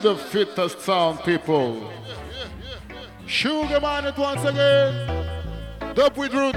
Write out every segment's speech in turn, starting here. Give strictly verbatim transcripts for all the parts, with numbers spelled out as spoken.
The fittest sound, people. Sugar Man it once again. Dub with roots.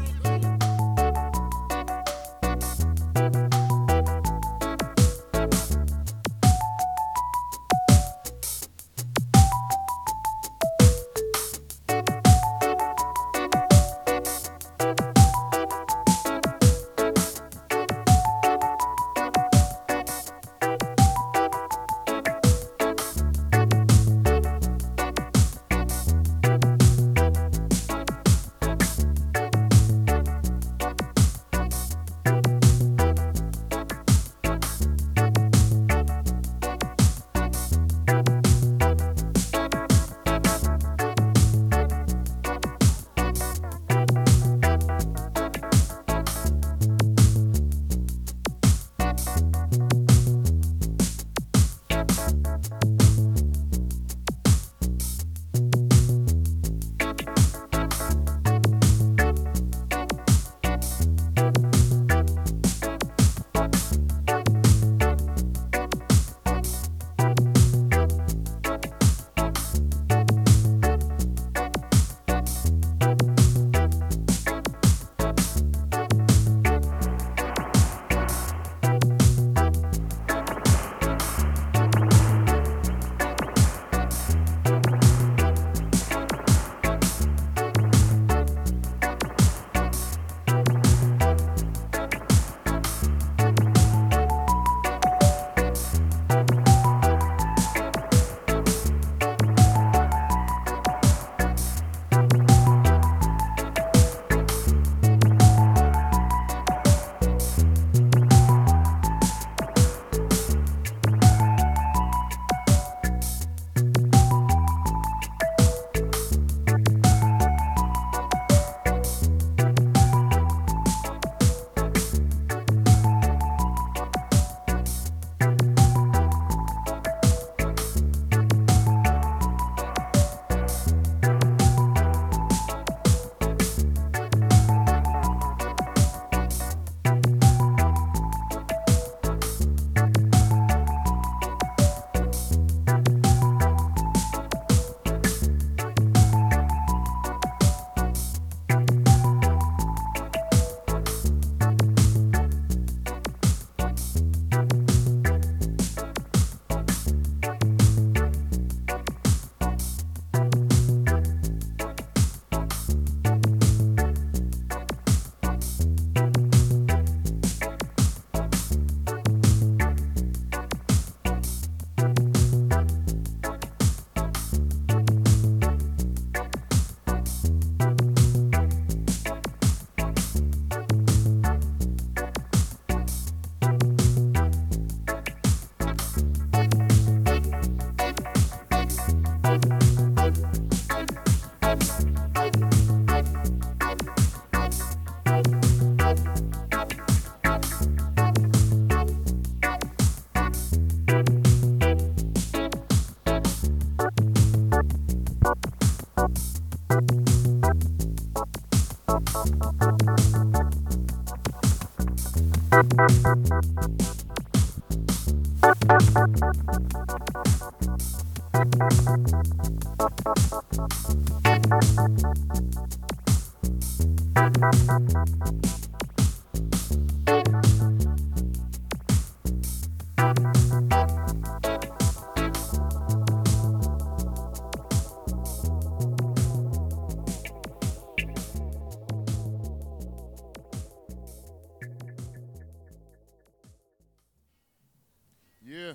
Yeah.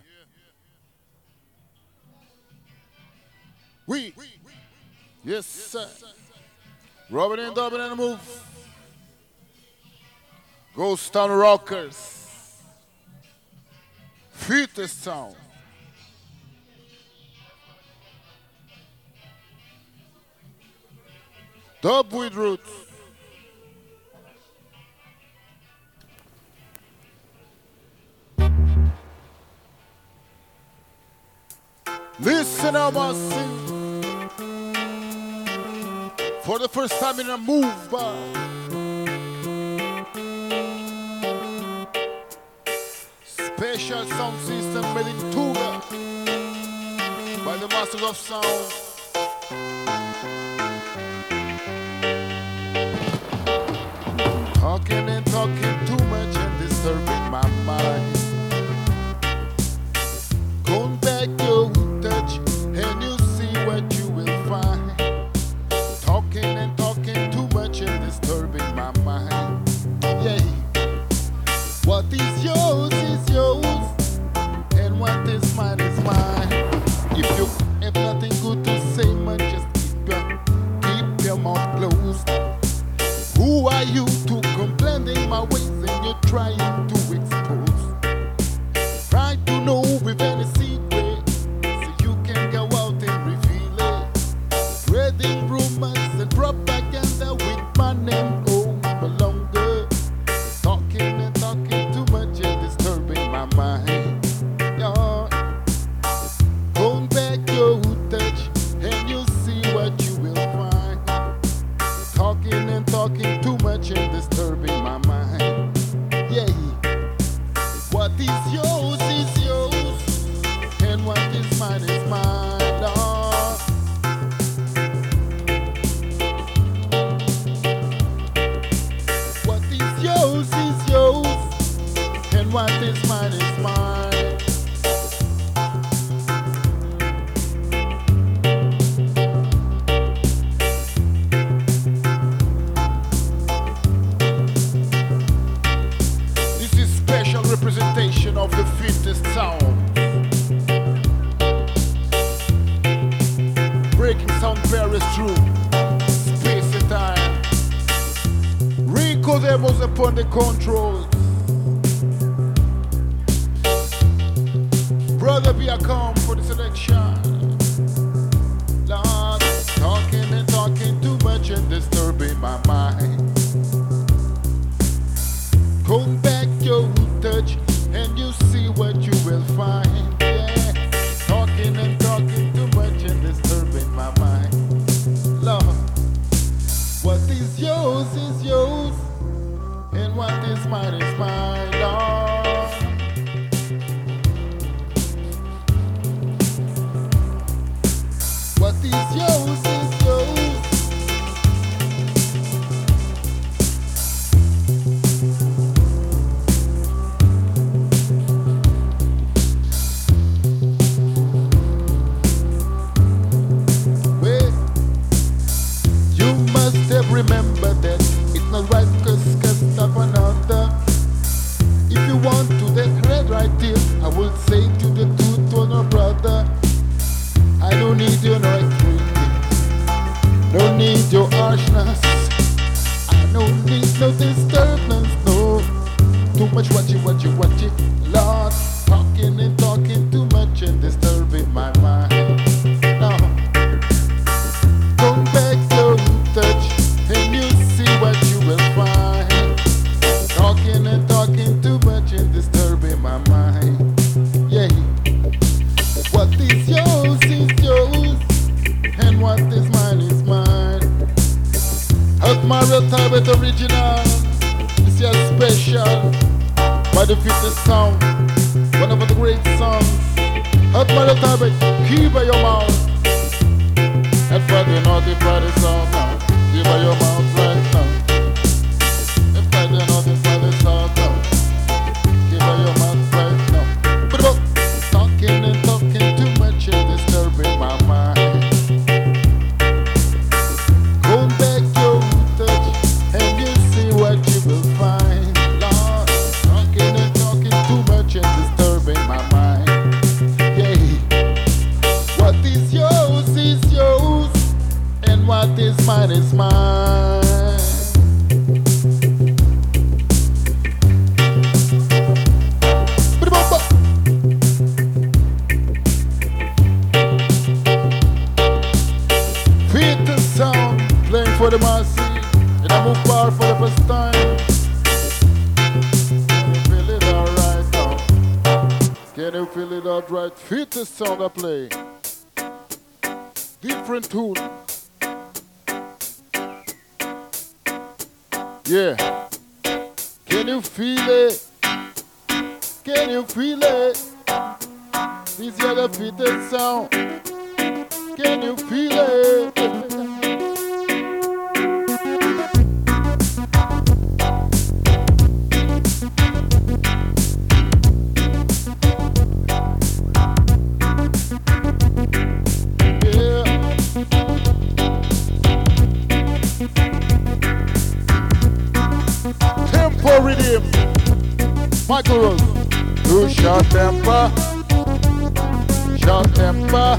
We. Yes, sir. Robin and Dublin and move. Ghost Town Rockers. Fittest sound. Dub with roots. Listen, I must sing for the first time in a move bar. Special sound system made in Tuga. by the masters of sound. Talking and talking too much and disturbing my mind. Going back your touch and you see what you will find. Talking and talking too much and disturbing my mind. Yeah. What is yours is yours, and what is mine is mine. If you have nothing good to say, man, just keep your, keep your mouth closed. Who are you to complaining my ways and you're trying to expose? Try to know with any secret so you can go out and reveal it. Spreading rumors and propaganda with my name over longer. Talking and talking too much and disturbing my mind. Yeah. Going back your touch and you see what you will find. Talking and talking too much and disturbing my mind. Yeah. What is yours is yours, and what is mine is mine, Lord. What is yours is yours, and what is mine is mine. Representation of the fittest sound. Breaking sound very true. Space and time. Rico Demos upon the controls. Brother be a calm for the selection. Lord, talking and talking too much and disturbing my mind. Come back your touch and you see what you will find. Yeah, talking and talking too much and disturbing my mind. Lord, what is yours is yours, and what is mine is mine, Lord. What is yours is yours. Remember that it's not right cause cause of another. If you want to that red right here, I will say to the truth to no brother. I don't need your no extreme, don't need your harshness. I don't need no disturbance, no. Too much watching, watching, watching, Lord. Talking and talking too much and disturbing my mind. Now, come back your touch and you see what you will find. Talking and talking too much and disturbing my mind. Yeah. What is yours is yours, and what is mine is mine. Admiral Talbot original. This is special by the fittest sound. One of the great songs. Admiral Talbot, keep your mouth. And for the naughty for the song now. Keep your mouth right now. If I don't know this by the sound now. Keep your mouth right now. But about talking and talking too much and disturbing my mind. Go back your touch and you see what you will find. Lord, talking and talking too much and disturbing my mind. Yeah. What is yours is yours, and what is mine is mine. Feel the sound playing for the masses, and I move bar for the first time. Can you feel it alright now? Can you feel it alright? Feel the sound I play. Different tune. Yeah. Can you feel it? Can you feel it? This is the fittest sound. Can you feel it? Rhythm, Michael Rose. Too short temper, short temper,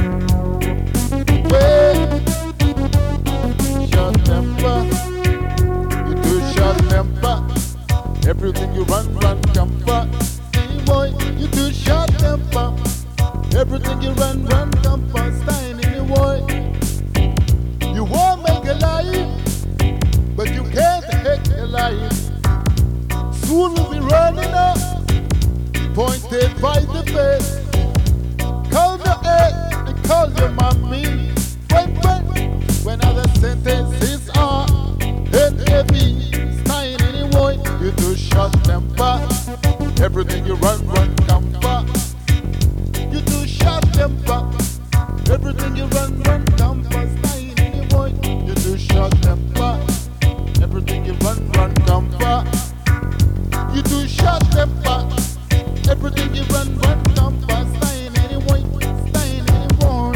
wait, short temper. You too short temper. Everything you run, run, camper. Hey boy, you too short temper. Everything you run, run, camper. Stein in the boy. You won't make a life, but you can't hate a life. Soon we'll be running up, pointed by the bed. Call your head and call your mommy. When, when, when other sentences are and heavy, stein anyway, you do short temper. Everything you run, run, camper. You do short temper. Everything you run, run, camper. Stein anyway, you do short temper. Everything you run, run, camper. You do short temper. Everything you run, run, camper. Stein anyway, stein anyway.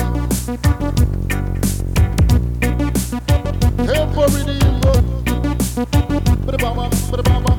Temper redeem, ba-da-ba-ba, ba-da-ba-ba.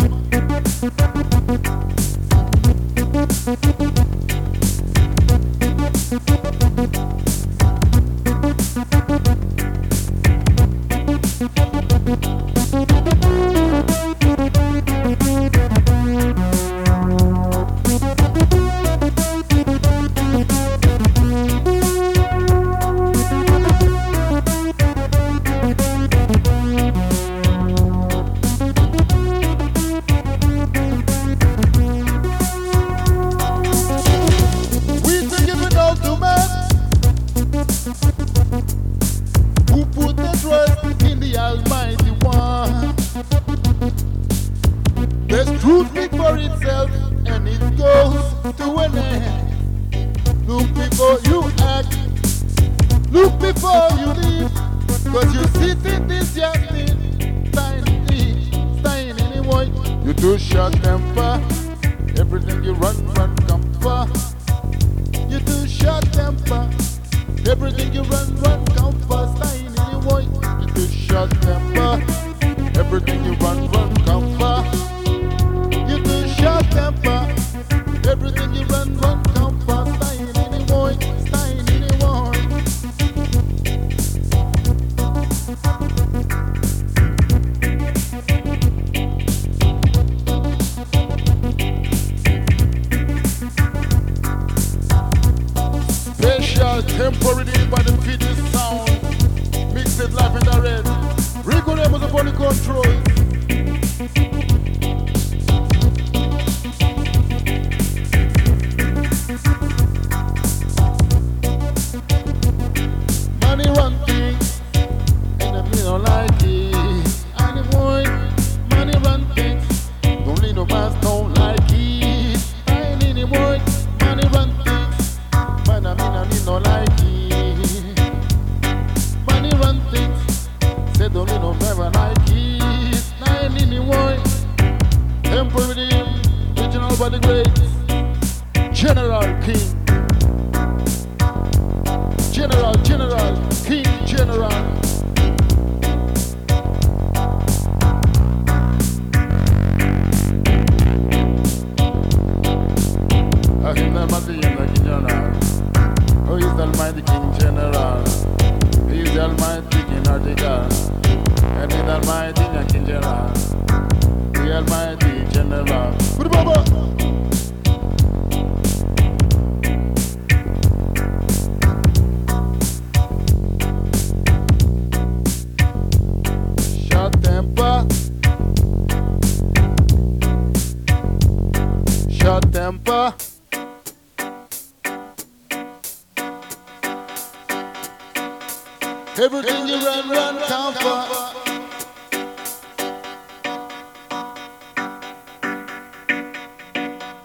Everything you run, run, camper.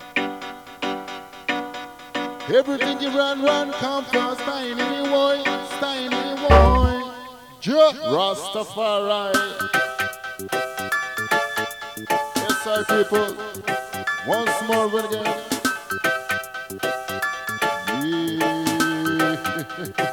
Everything you run, run, camper. Stein anyway. Ja, Rastafari. Yes, sir, people. Once more, when again. Yeah.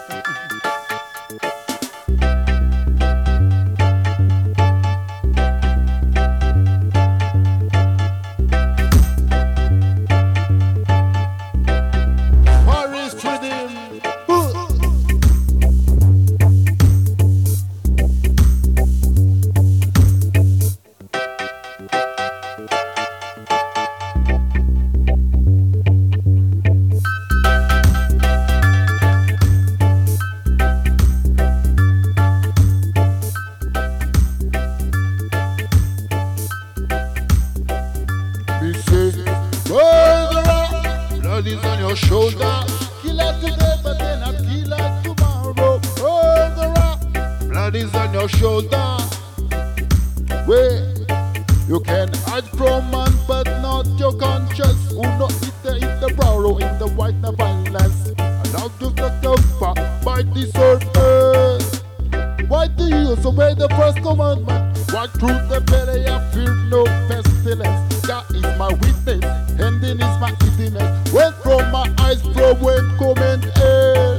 Shoulder, killer today, but then a killer tomorrow. Murderer, blood is on your shoulder. Where you can hide from man, but not your conscience. Who not hit the hit the brow in the white the violence. And out of the cover by the surface. Why do you disobey the first commandment? Why through the belly I fear no pestilence? God is my witness, ending is my easiness. When from my eyes flow when comment air.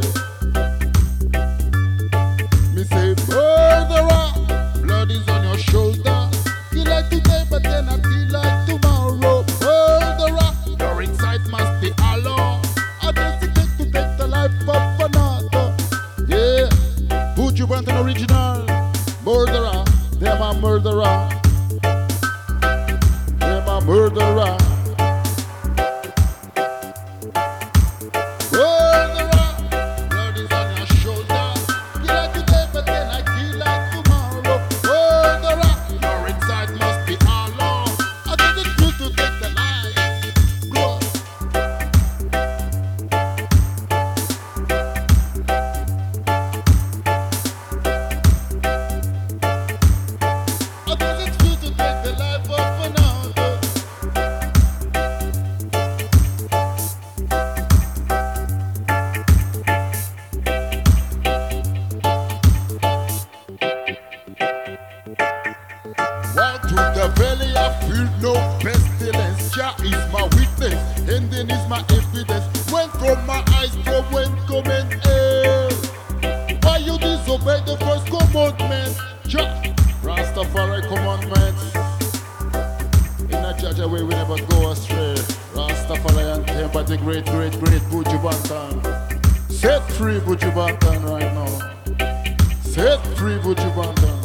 Me say murderer, blood is on your shoulder. Feel like today but then I feel like tomorrow. Murderer, your inside must be Allah. I just take to take the life of another. Yeah, would you want an original? Murderer, they're my murderer. They're my murderer. No pestilence, Jah is my witness, ending is my evidence. When from my eyes from when comment air. Why you disobey the first commandment? Jah, Rastafari commandments. In a Jah way we never go astray. Rastafari and temper the great, great, great Buju Banton. Set free Buju Banton right now. Set free Buju Banton.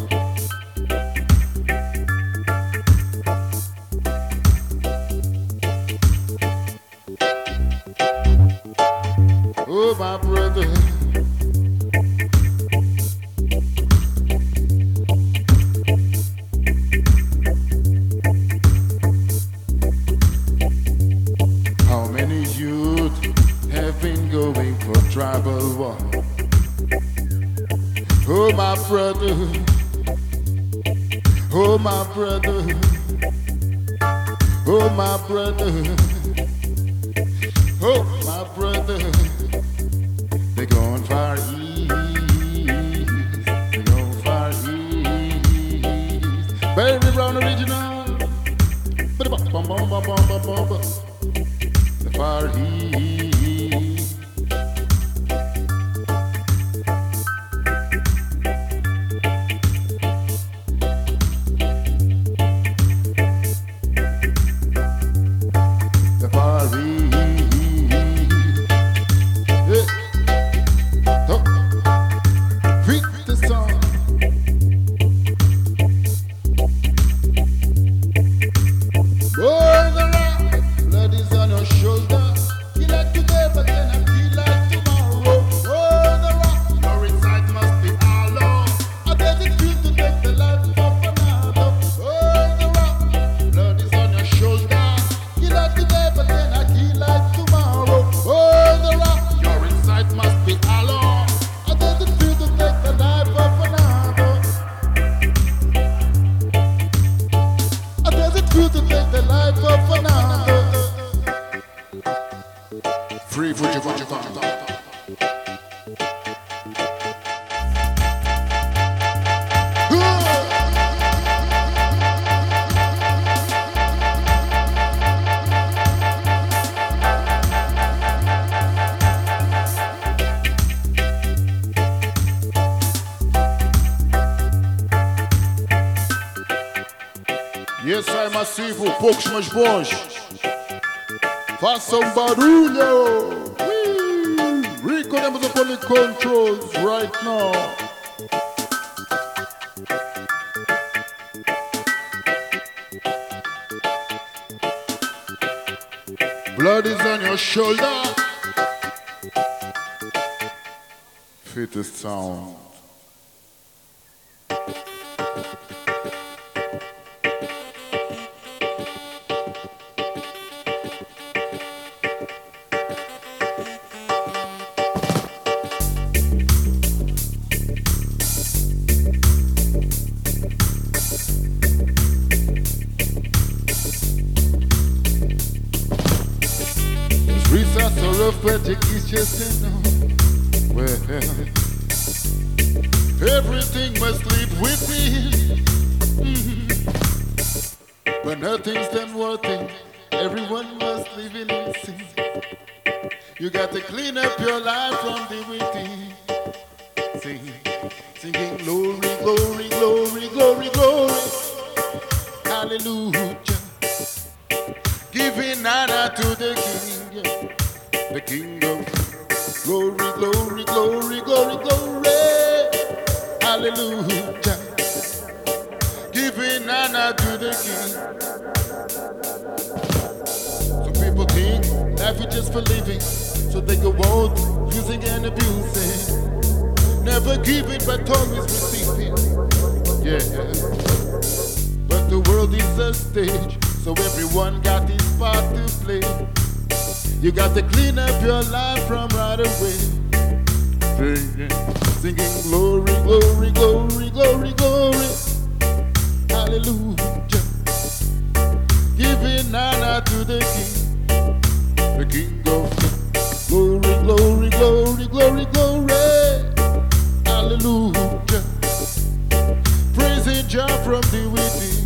Oh, my brother. How many youth have been going for tribal war? Oh, my brother. Oh, my brother. Oh, my brother. Oh, my brother. They're going far east, they're going far east. Baby Brown original. The far east. The far east. massivo, poucos mas bons. Façam barulho. Reconnect the police controls right now. Blood is on your shoulder. Fittest sound. But it's just to know, well, everything must live within. Mm-hmm. But nothing's done working. Everyone must live in sin. You got to clean up your life from the within. Sing, singing glory, glory, glory, glory, glory. Hallelujah. Giving honor to the King. Yeah. The King of glory, glory, glory, glory, glory. Hallelujah. Giving honor to the King. Some people think life is just for living, so they go out using and abusing. Never giving but always receiving. Yeah. But the world is a stage, so everyone got his part to play. You got to clean up your life from right away. Singing, singing glory, glory, glory, glory, glory. Hallelujah. Giving honor to the King, the King of glory, glory, glory, glory, glory. Hallelujah. Praising Jah from the within.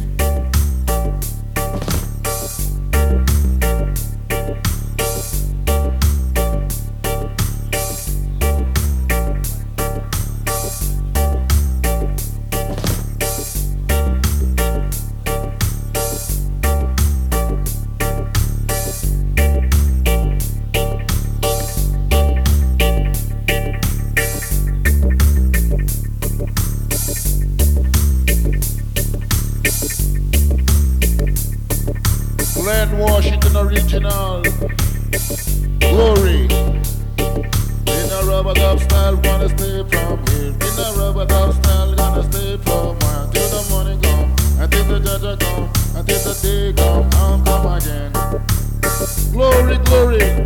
Washington original glory. In a rubber dub style, gonna stay from here. In a rubber dub style, gonna stay from here. Till the morning come, until the judge come, until the day come, and come again. Glory, glory.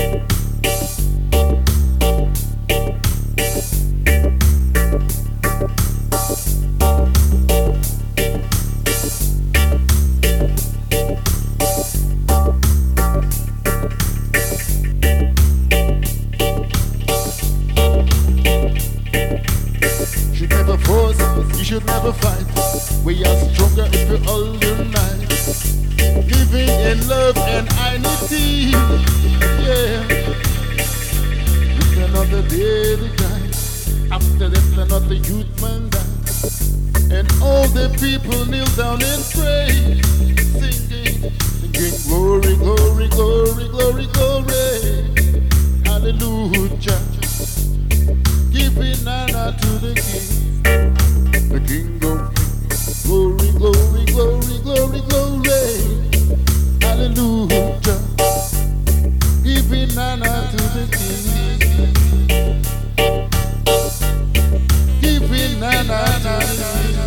You should never fight. We are stronger if we all unite. Living in love and unity. Yeah. It's another day to die. After death, another youth man die. And all the people kneel down and pray. Singing, singing glory, glory, glory, glory, glory. Hallelujah. Giving honor to the King. The King of glory, glory, glory, glory, glory. Hallelujah. Giving honor to the King. Giving honor to the King.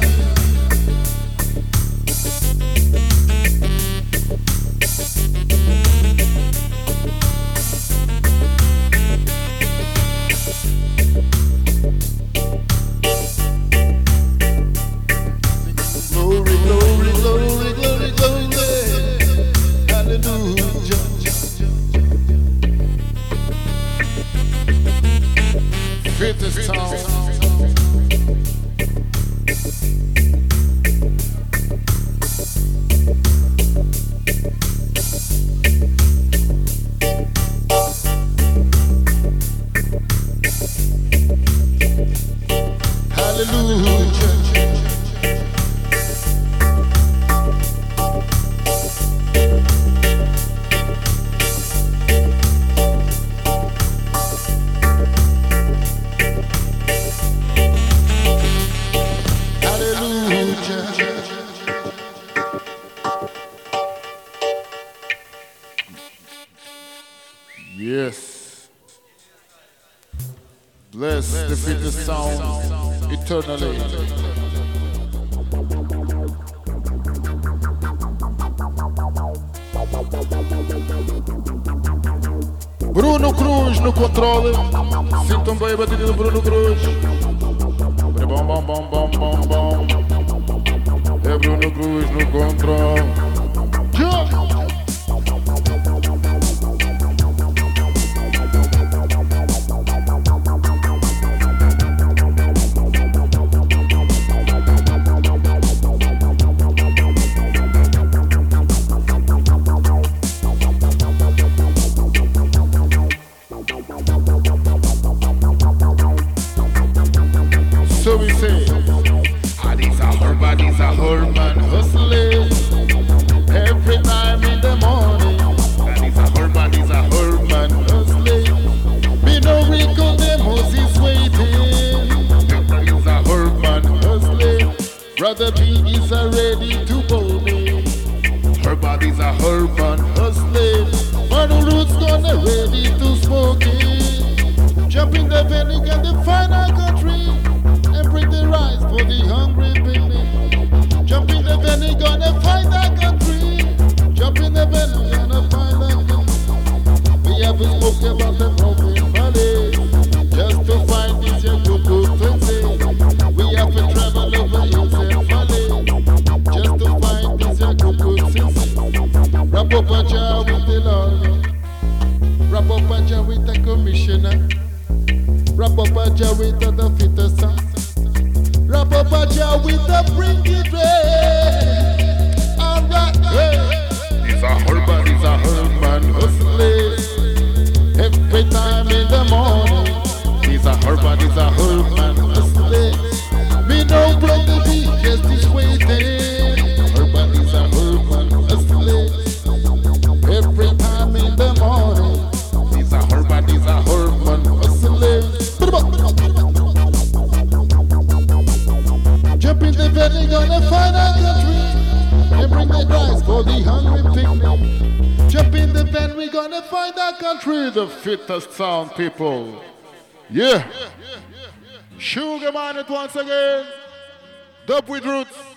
Fittest sound. Hallelujah. Bless the fittest sound eternally. Bruno Cruz no controle. Sintam bem a batida do Bruno Cruz. Bom, bom, bom, bom, bom, bom. É Bruno Cruz no controle. Yeah. So we say, ah, these are her bodies, are her man hustling every time in the morning. Ah, these are her bodies, are her man hustling. Me no recall them Moses waiting. These are her man hustling. Brother B is ready to bowl me. Her bodies are her man hustling. Manu Roots gonna ready to smoke it. Jump in the venue and the final country. Bring the rice for the hungry picnic. Jump in the van, you gonna find that country. Jump in the van, you gonna find that country. We haven't spoken about the broken valley. Just to find this your good twenty. We have to travel over hills and valley. Just to find this your good twenty. Wrap up a jar with the Lord. Wrap up a jar with the commissioner. Wrap up a jar with the fittest son. Wrap up a jar with the bring it red. Alright, hey. These are her bodies, are her man hustling every time in the morning. These are her bodies, are her man hustling. Me no blood the beat, just is waiting. Her bodies are her man hustling every time in the morning. These are her bodies, are her man hustling. Jump in the van, we gonna find our country and bring the rice for the hungry picnic. Jump in the van, we gonna find our country, the fittest sound people. Yeah. Sugar Man it once again. Dub with Roots.